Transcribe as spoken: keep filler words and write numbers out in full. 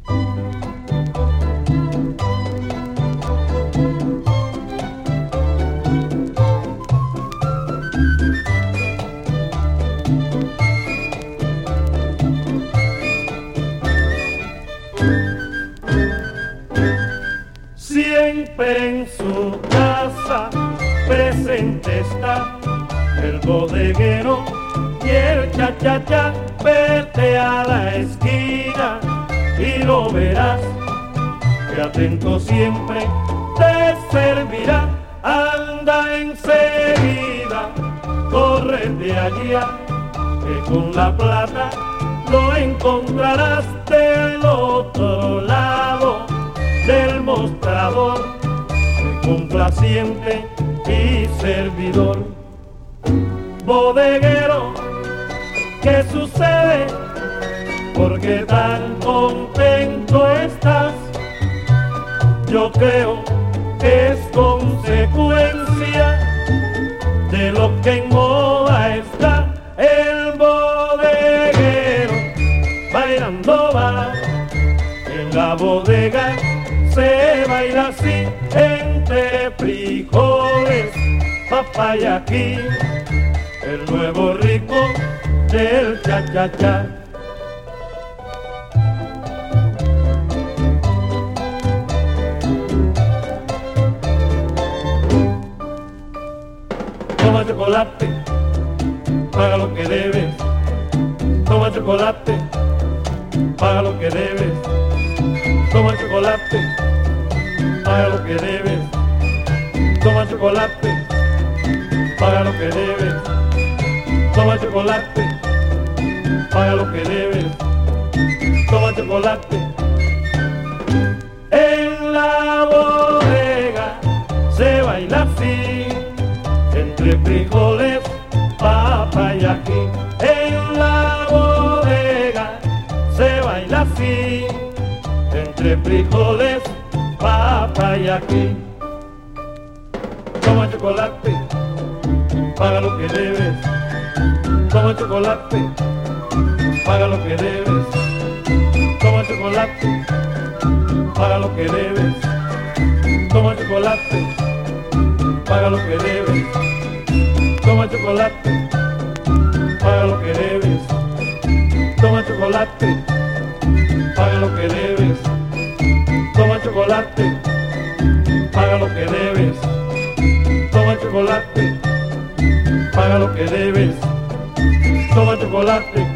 Siempre en su casa presente está el bodeguero y el cha-cha-cha. Vete a la esquina y lo verás, que atento siempre te servirá. Anda enseguida, córrete allá, que con la plata lo encontrarás del otro lado del mostrador, complaciente y servidor. Bodeguero, ¿qué sucede? ¿Por qué tan contento estás? Yo creo que es consecuencia de lo que en moda está. El bodeguero bailando va en la bodega, se baila así, entre frijoles, papaya aquí, el nuevo rico del cha-cha-cha. Toma chocolate, paga lo que debes. Toma chocolate, paga lo que debes. Toma chocolate, paga lo que debes. Toma chocolate, paga lo que debes. Toma chocolate, paga lo que debes. Toma chocolate. En la bodega se baila así, entre frijoles, papa y ají. En la bodega se baila así, entre frijoles, papa y ají. Toma chocolate, paga lo que debes. Toma chocolate, paga lo que debes. Toma chocolate, paga lo que debes. Toma chocolate, paga lo que debes. Toma chocolate, paga lo que debes. Toma chocolate, paga lo que debes. Toma chocolate, paga lo que debes. Toma chocolate, paga lo que debes. Toma chocolate.